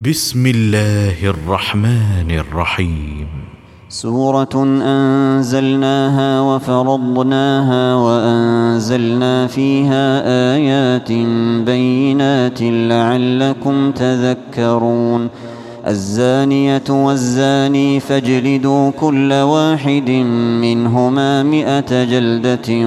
بسم الله الرحمن الرحيم. سورة أنزلناها وفرضناها وأنزلنا فيها آيات بينات لعلكم تذكرون. الزانية والزاني فاجلدوا كل واحد منهما 100 جلدة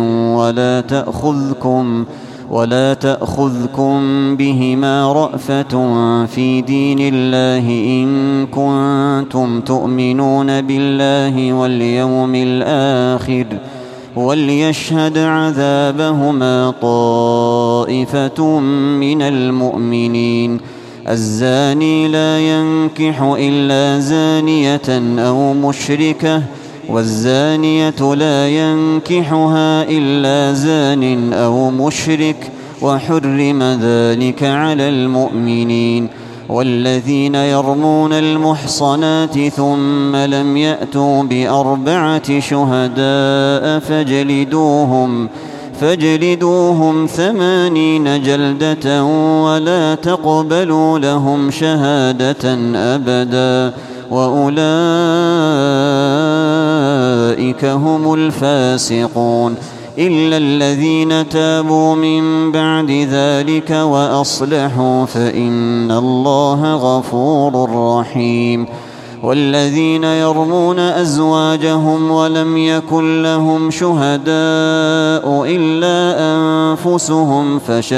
ولا تأخذكم بهما رأفة في دين الله إن كنتم تؤمنون بالله واليوم الآخر وليشهد عذابهما طائفة من المؤمنين. الزاني لا ينكح إلا زانية أو مشركة والزانية لا ينكحها إلا زان أو مشرك وحرم ذلك على المؤمنين. والذين يرمون المحصنات ثم لم يأتوا ب4 شهداء فاجلدوهم 80 جلدة ولا تقبلوا لهم شهادة أبدا وأولئك هم الفاسقون. إلا الذين تابوا من بعد ذلك وأصلحوا فإن الله غفور رحيم. والذين يرمون أزواجهم ولم يكن لهم شهداء إلا أنفسهم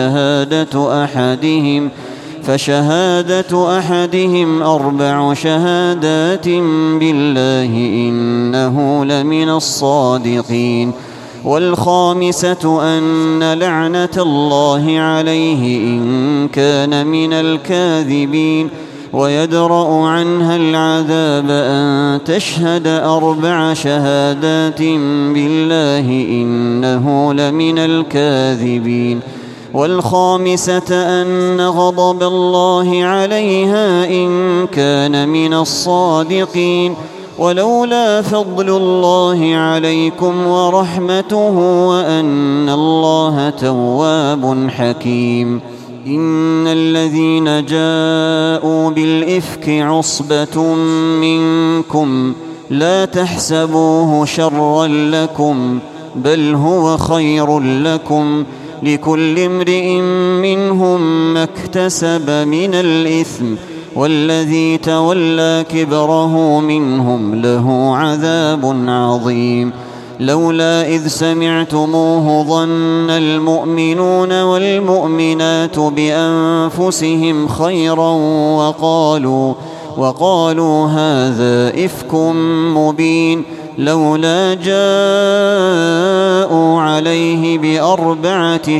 فشهادة أحدهم 4 شهادات بالله إنه لمن الصادقين. والخامسة أن لعنة الله عليه إن كان من الكاذبين. ويدرأ عنها العذاب أن تشهد 4 شهادات بالله إنه لمن الكاذبين. والخامسة أن غضب الله عليها إن كان من الصادقين. ولولا فضل الله عليكم ورحمته وأن الله تواب حكيم. إن الذين جاءوا بالإفك عصبة منكم لا تحسبوه شرا لكم بل هو خير لكم لكل امرئ منهم ما اكتسب من الإثم والذي تولى كبره منهم له عذاب عظيم. لولا إذ سمعتموه ظن المؤمنون والمؤمنات بأنفسهم خيرا وقالوا هذا إفك مبين. لولا جاءوا عليه ب4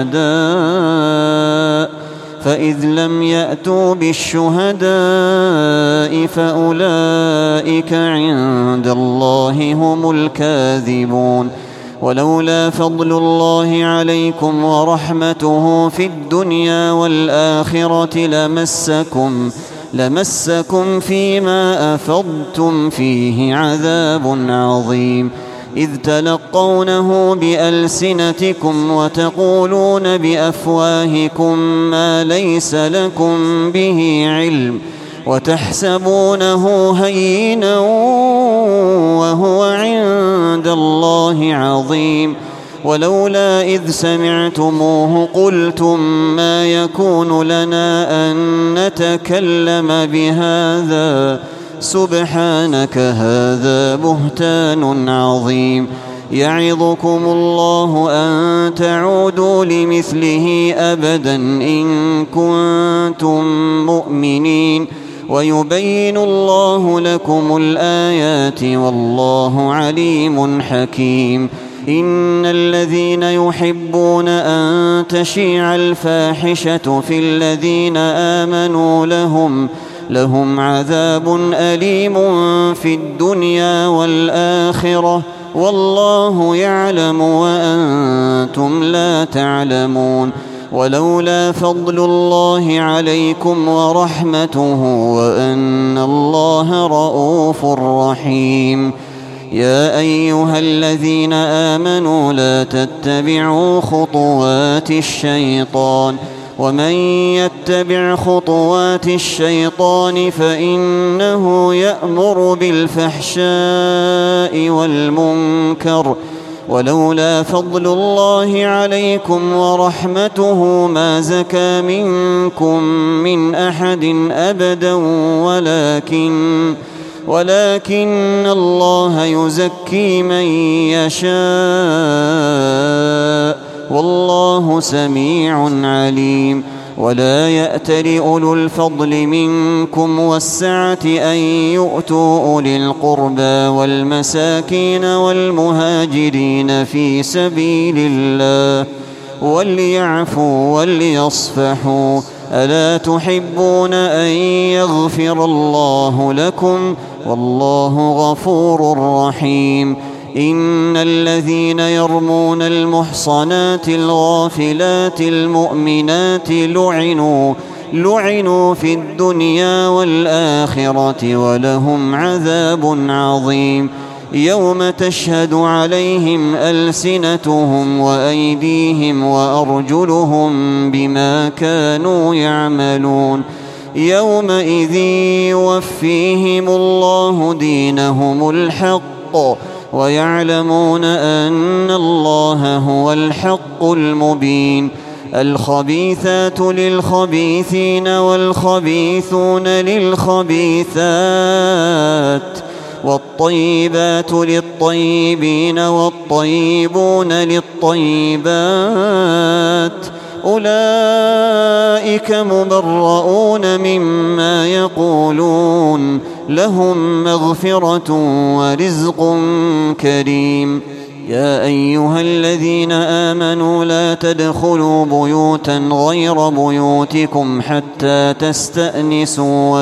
شهداء فإذ لم يأتوا بالشهداء فأولئك عند الله هم الكاذبون. ولولا فضل الله عليكم ورحمته في الدنيا والآخرة لمسكم فيما أفضتم فيه عذاب عظيم. إذ تلقونه بألسنتكم وتقولون بأفواهكم ما ليس لكم به علم وتحسبونه هينا وهو عند الله عظيم. ولولا إذ سمعتموه قلتم ما يكون لنا أن نتكلم بهذا سبحانك هذا بهتان عظيم. يعظكم الله أن تعودوا لمثله أبدا إن كنتم مؤمنين. ويبين الله لكم الآيات والله عليم حكيم. إن الذين يحبون أن تشيع الفاحشة في الذين آمنوا لهم عذاب أليم في الدنيا والآخرة والله يعلم وأنتم لا تعلمون. ولولا فضل الله عليكم ورحمته وأن الله رؤوف رحيم. يا أيها الذين آمنوا لا تتبعوا خطوات الشيطان ومن يتبع خطوات الشيطان فإنه يأمر بالفحشاء والمنكر ولولا فضل الله عليكم ورحمته ما زكى منكم من أحد أبدا ولكن الله يزكي من يشاء والله سميع عليم. ولا يأتل أولو الفضل منكم والسعة أن يؤتوا أولي القربى والمساكين والمهاجرين في سبيل الله وليعفوا وليصفحوا ألا تحبون أن يغفر الله لكم والله غفور رحيم. إن الذين يرمون المحصنات الغافلات المؤمنات لعنوا في الدنيا والآخرة ولهم عذاب عظيم. يوم تشهد عليهم ألسنتهم وأيديهم وأرجلهم بما كانوا يعملون يومئذ يوفيهم الله دينهم الحق ويعلمون أن الله هو الحق المبين. الخبيثات للخبيثين والخبيثون للخبيثات والطيبات للطيبين والطيبون للطيبات أولئك مبرؤون مما يقولون لهم مغفرة ورزق كريم. يا أيها الذين آمنوا لا تدخلوا بيوتا غير بيوتكم حتى تستأنسوا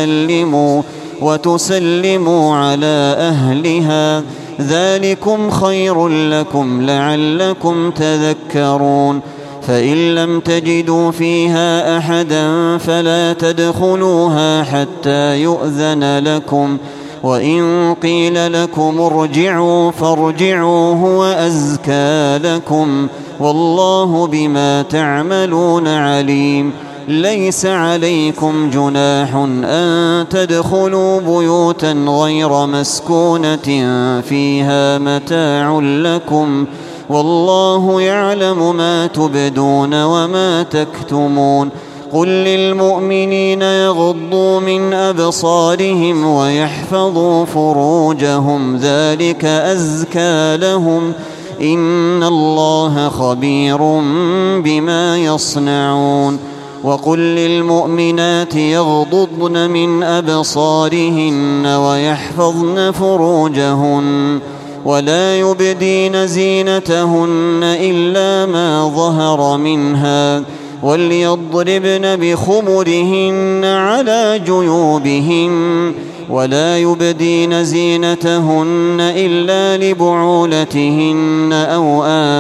وتسلموا على أهلها ذلكم خير لكم لعلكم تذكرون. فإن لم تجدوا فيها أحدا فلا تدخلوها حتى يؤذن لكم وإن قيل لكم ارجعوا فارجعوا هو أزكى لكم والله بما تعملون عليم. ليس عليكم جناح أن تدخلوا بيوتا غير مسكونة فيها متاع لكم والله يعلم ما تبدون وما تكتمون. قل للمؤمنين يغضوا من أبصارهم ويحفظوا فروجهم ذلك أزكى لهم إن الله خبير بما يصنعون. وقل للمؤمنات يغضضن من أبصارهن ويحفظن فروجهن ولا يبدين زينتهن إلا ما ظهر منها وليضربن بخمرهن على جيوبهن ولا يبدين زينتهن إلا لبعولتهن أو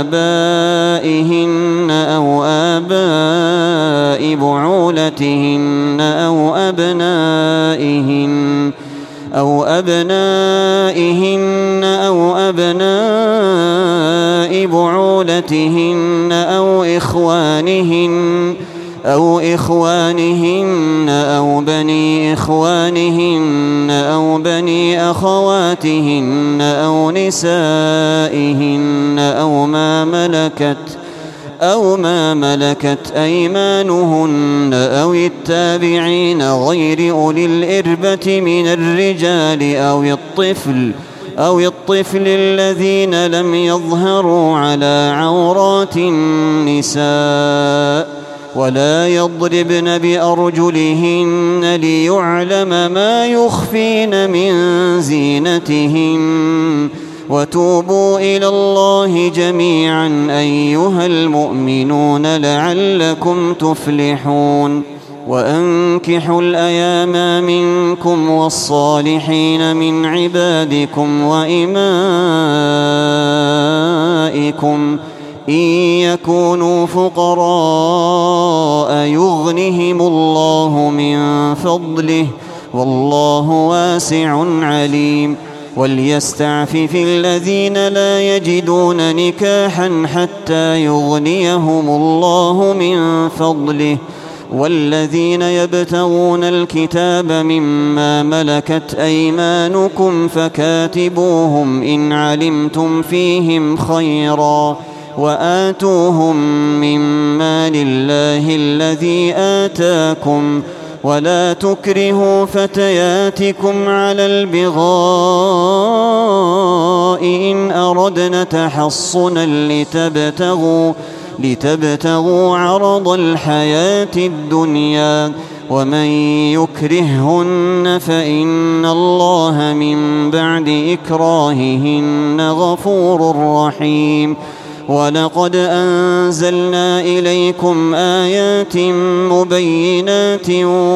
آباء بعولتهن أو أبنائهن أو أبناء بعولتهن أو إخوانهن أو بني إخوانهن أو بني أخواتهن أو نسائهن أو ما ملكت أيمانهن أو التابعين غير أولي الإربة من الرجال أو الطفل الذين لم يظهروا على عورات النساء ولا يضربن بأرجلهن ليعلم ما يخفين من زينتهن. وتوبوا إلى الله جميعا أيها المؤمنون لعلكم تفلحون. وأنكحوا الأيام منكم والصالحين من عبادكم وإمائكم إن يكونوا فقراء يغنهم الله من فضله والله واسع عليم. وليستعفف الذين لا يجدون نكاحا حتى يغنيهم الله من فضله والذين يبتغون الكتاب مما ملكت أيمانكم فكاتبوهم إن علمتم فيهم خيرا وآتوهم مما لله الذي آتاكم ولا تكرهوا فتياتكم على البغاء إن أردنا تحصنا لتبتغوا عرض الحياة الدنيا ومن يكرههن فإن الله من بعد إكراههن غفور رحيم ولقد أنزلنا إليكم آيات مبينات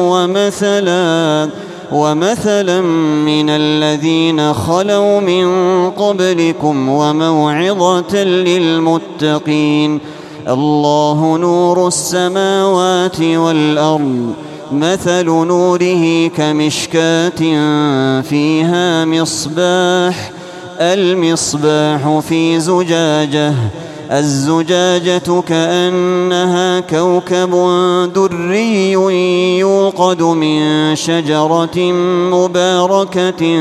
ومثلا من الذين خلوا من قبلكم وموعظة للمتقين الله نور السماوات والأرض مثل نوره كمشكاة فيها المصباح في زجاجة الزجاجة كأنها كوكب دري يوقد من شجرة مباركة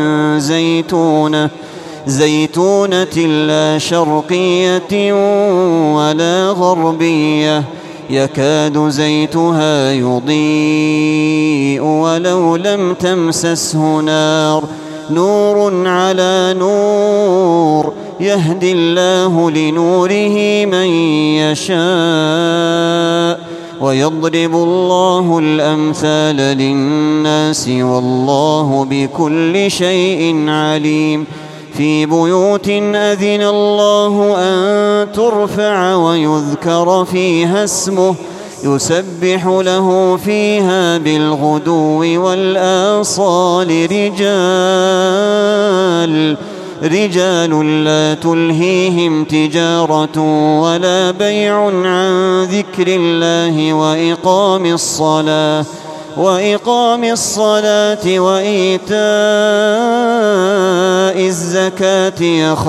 زيتونة لا شرقية ولا غربية يكاد زيتها يضيء ولو لم تمسسه نور على نور يهدي الله لنوره من يشاء ويضرب الله الأمثال للناس والله بكل شيء عليم في بيوت أذن الله أن ترفع ويذكر فيها اسمه يسبح له فيها بالغدو والآصال رجال لا تلهيهم تجارة ولا بيع عن ذكر الله وإقام الصلاة وإيتاء الزكاة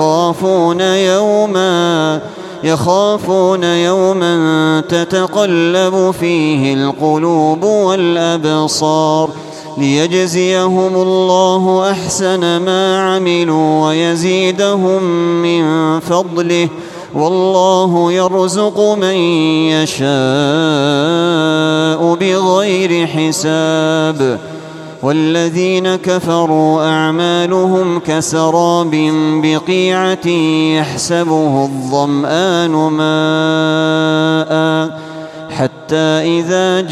يخافون يوما تتقلب فيه القلوب والأبصار ليجزيهم الله أحسن ما عملوا ويزيدهم من فضله والله يرزق من يشاء بغير حساب والذين كفروا أعمالهم كسراب بقيعة يحسبه الظمآن ماء حتى إذا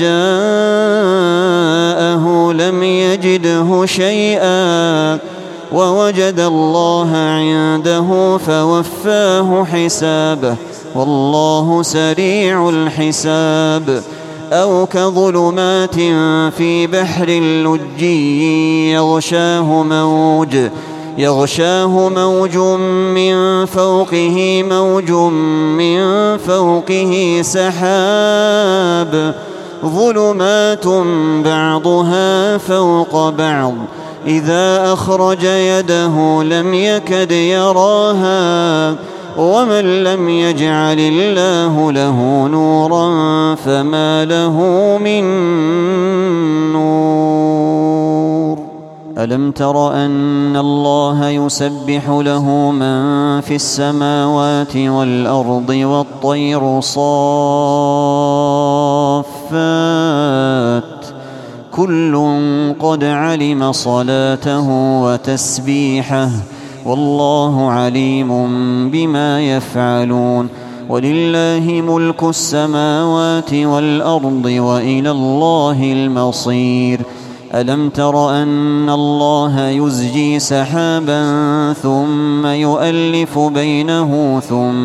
جاءه لم يجده شيئا ووجد الله عنده فوفاه حسابه والله سريع الحساب أو كظلمات في بحر اللجي يغشاه موج من فوقه سحاب ظلمات بعضها فوق بعض إذا أخرج يده لم يكد يراها ومن لم يجعل الله له نورا فما له من نور ألم تر أن الله يسبح له من في السماوات والأرض والطير صافات كل قد علم صلاته وتسبيحه والله عليم بما يفعلون ولله ملك السماوات والأرض وإلى الله المصير ألم تر أن الله يزجي سحابا ثم يؤلف بينه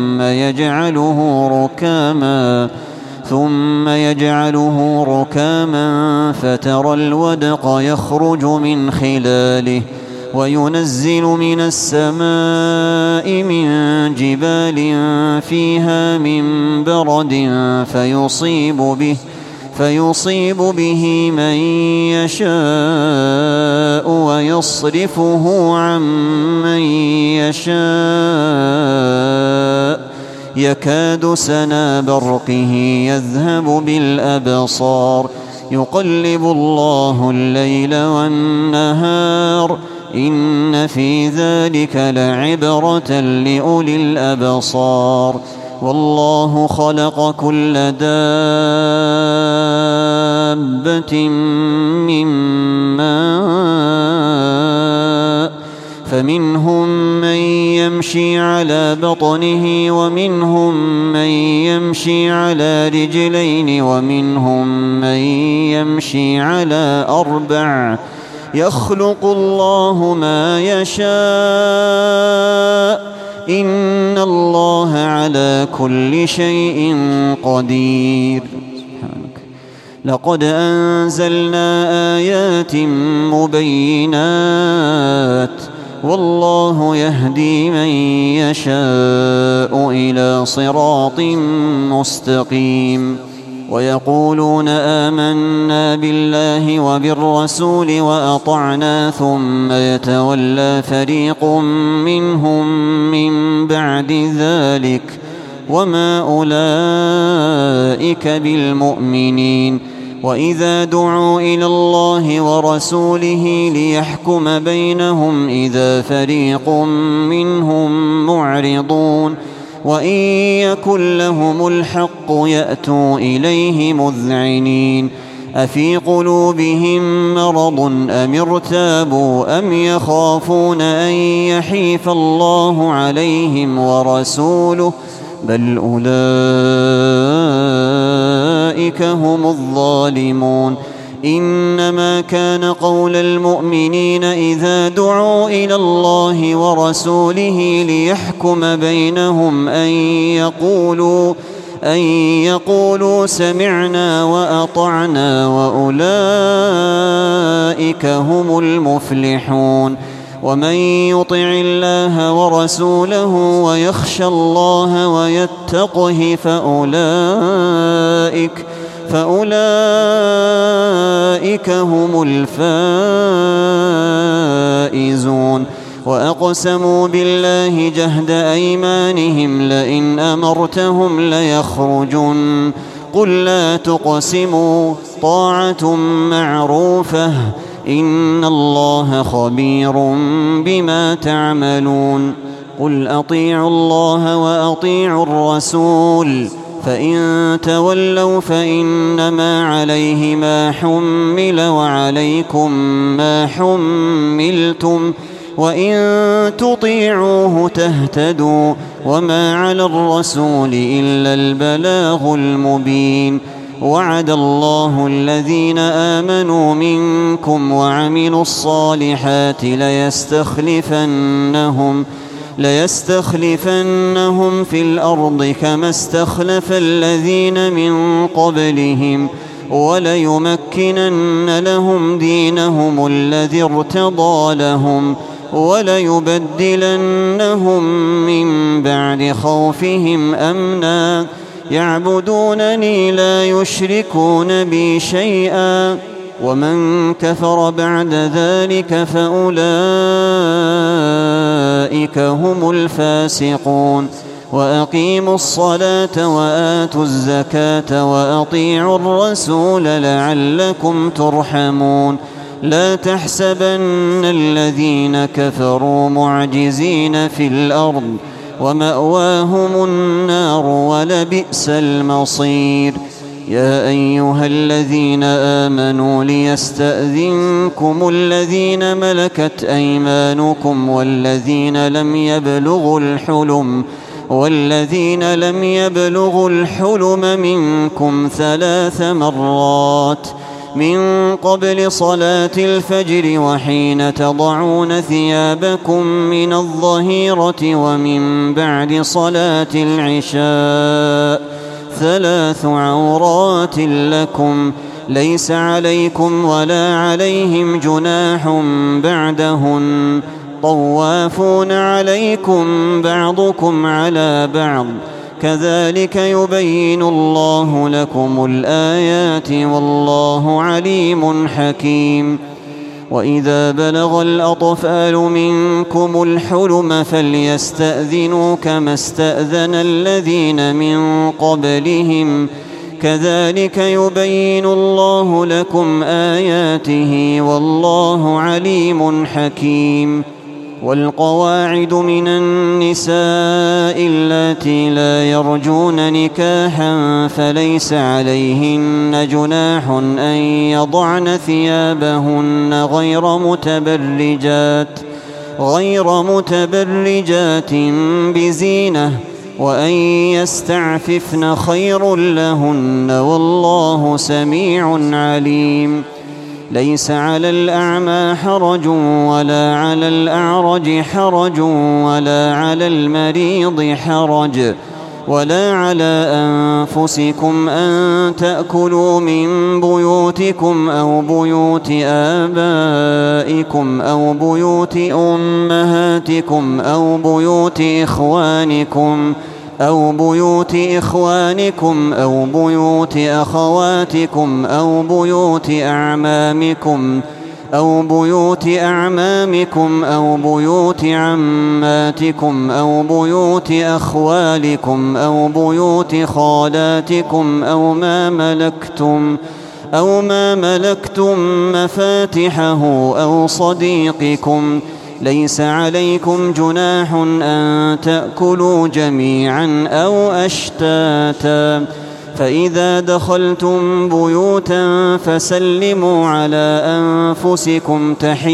ثم يجعله ركاما فترى الودق يخرج من خلاله وينزل من السماء من جبال فيها من برد فيصيب به من يشاء ويصرفه عن من يشاء يكاد سنا برقه يذهب بالأبصار يقلب الله الليل والنهار إن في ذلك لعبرة لأولي الأبصار والله خلق كل دابة من ماء فمنهم من يمشي على بطنه ومنهم من يمشي على رجلين ومنهم من يمشي على 4 يخلق الله ما يشاء إن الله على كل شيء قدير. لقد أنزلنا آيات مبينات والله يهدي من يشاء إلى صراط مستقيم ويقولون آمنا بالله وبالرسول وأطعنا ثم يتولى فريق منهم من بعد ذلك وما أولئك بالمؤمنين وإذا دعوا إلى الله ورسوله ليحكم بينهم إذا فريق منهم معرضون وإن يكن لهم الحق يأتوا إليه مذعنين أفي قلوبهم مرض أم ارتابوا أم يخافون أن يحيف الله عليهم ورسوله بل أولئك هم الظالمون إنما كان قول المؤمنين إذا دعوا إلى الله ورسوله ليحكم بينهم أن يقولوا سمعنا وأطعنا وأولئك هم المفلحون ومن يطع الله ورسوله ويخشى الله ويتقه فأولئك هم الفائزون وأقسموا بالله جهد أيمانهم لئن أمرتهم ليخرجن قل لا تقسموا طاعة معروفة إن الله خبير بما تعملون قل أطيعوا الله وأطيعوا الرسول فإن تولوا فإنما عليه ما حمل وعليكم ما حملتم وإن تطيعوه تهتدوا وما على الرسول إلا البلاغ المبين وعد الله الذين آمنوا منكم وعملوا الصالحات ليستخلفنهم في الأرض كما استخلف الذين من قبلهم وليمكنن لهم دينهم الذي ارتضى لهم وليبدلنهم من بعد خوفهم أمنا يعبدونني لا يشركون بي شيئا ومن كفر بعد ذلك فأولئك هم الفاسقون وأقيموا الصلاة وآتوا الزكاة وأطيعوا الرسول لعلكم ترحمون لا تحسبن الذين كفروا معجزين في الأرض ومأواهم النار ولبئس المصير يا أيها الذين آمنوا ليستأذنكم الذين ملكت أيمانكم والذين لم يبلغوا الحلم منكم 3 مرات من قبل صلاة الفجر وحين تضعون ثيابكم من الظهيرة ومن بعد صلاة العشاء 3 عورات لكم ليس عليكم ولا عليهم جناح بعدهن طوافون عليكم بعضكم على بعض كذلك يبين الله لكم الآيات والله عليم حكيم. وإذا بلغ الأطفال منكم الحلم فليستأذنوا كما استأذن الذين من قبلهم كذلك يبين الله لكم آياته والله عليم حكيم. والقواعد من النساء اللاتي لا يرجون نكاحا فليس عليهن جناح أن يضعن ثيابهن غير متبرجات بزينة وأن يستعففن خير لهن والله سميع عليم. ليس على الأعمى حرج ولا على الأعرج حرج ولا على المريض حرج ولا على أنفسكم أن تأكلوا من بيوتكم أو بيوت آبائكم أو بيوت أمهاتكم أو بيوت إخوانكم أو بيوت إخوانكم أو بيوت أخواتكم أو بيوت أعمامكم أو بيوت أعمامكم أو بيوت عماتكم أو بيوت أخوالكم أو بيوت خالاتكم أو ما ملكتم مفاتحه أو صديقكم. ليس عليكم جناح أن تأكلوا جميعا أو أشتاتا. فإذا دخلتم بيوتا فسلموا على أنفسكم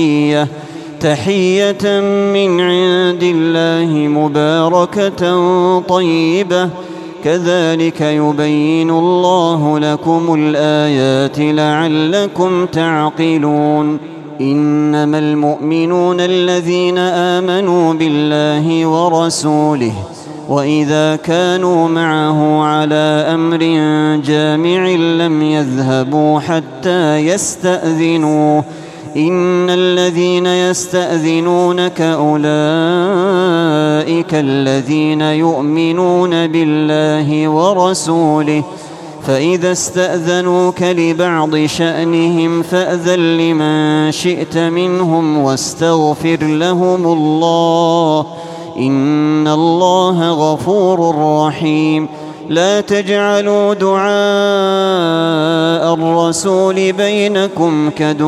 تحية من عند الله مباركة طيبة كذلك يبين الله لكم الآيات لعلكم تعقلون. إنما المؤمنون الذين آمنوا بالله ورسوله وإذا كانوا معه على أمر جامع لم يذهبوا حتى يستأذنوه. إن الذين يستأذنونك أولئك الذين يؤمنون بالله ورسوله فإذا استأذنوك لبعض شأنهم فأذن لمن شئت منهم واستغفر لهم الله إن الله غفور رحيم. لا تجعلوا دعاء الرسول بينكم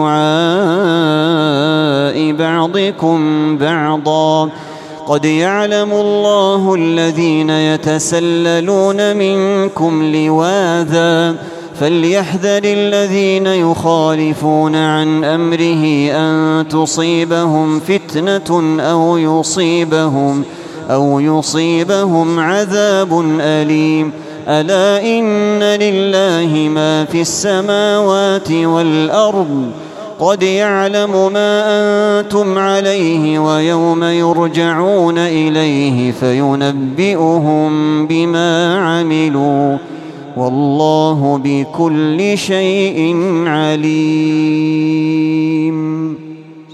كدعاء بعضكم بعضا قد يعلم الله الذين يتسللون منكم لواذا فليحذر الذين يخالفون عن أمره أن تصيبهم فتنة أو يصيبهم عذاب أليم. ألا إن لله ما في السماوات والأرض قد يعلم ما أنتم عليه ويوم يرجعون إليه فينبئهم بما عملوا والله بكل شيء عليم.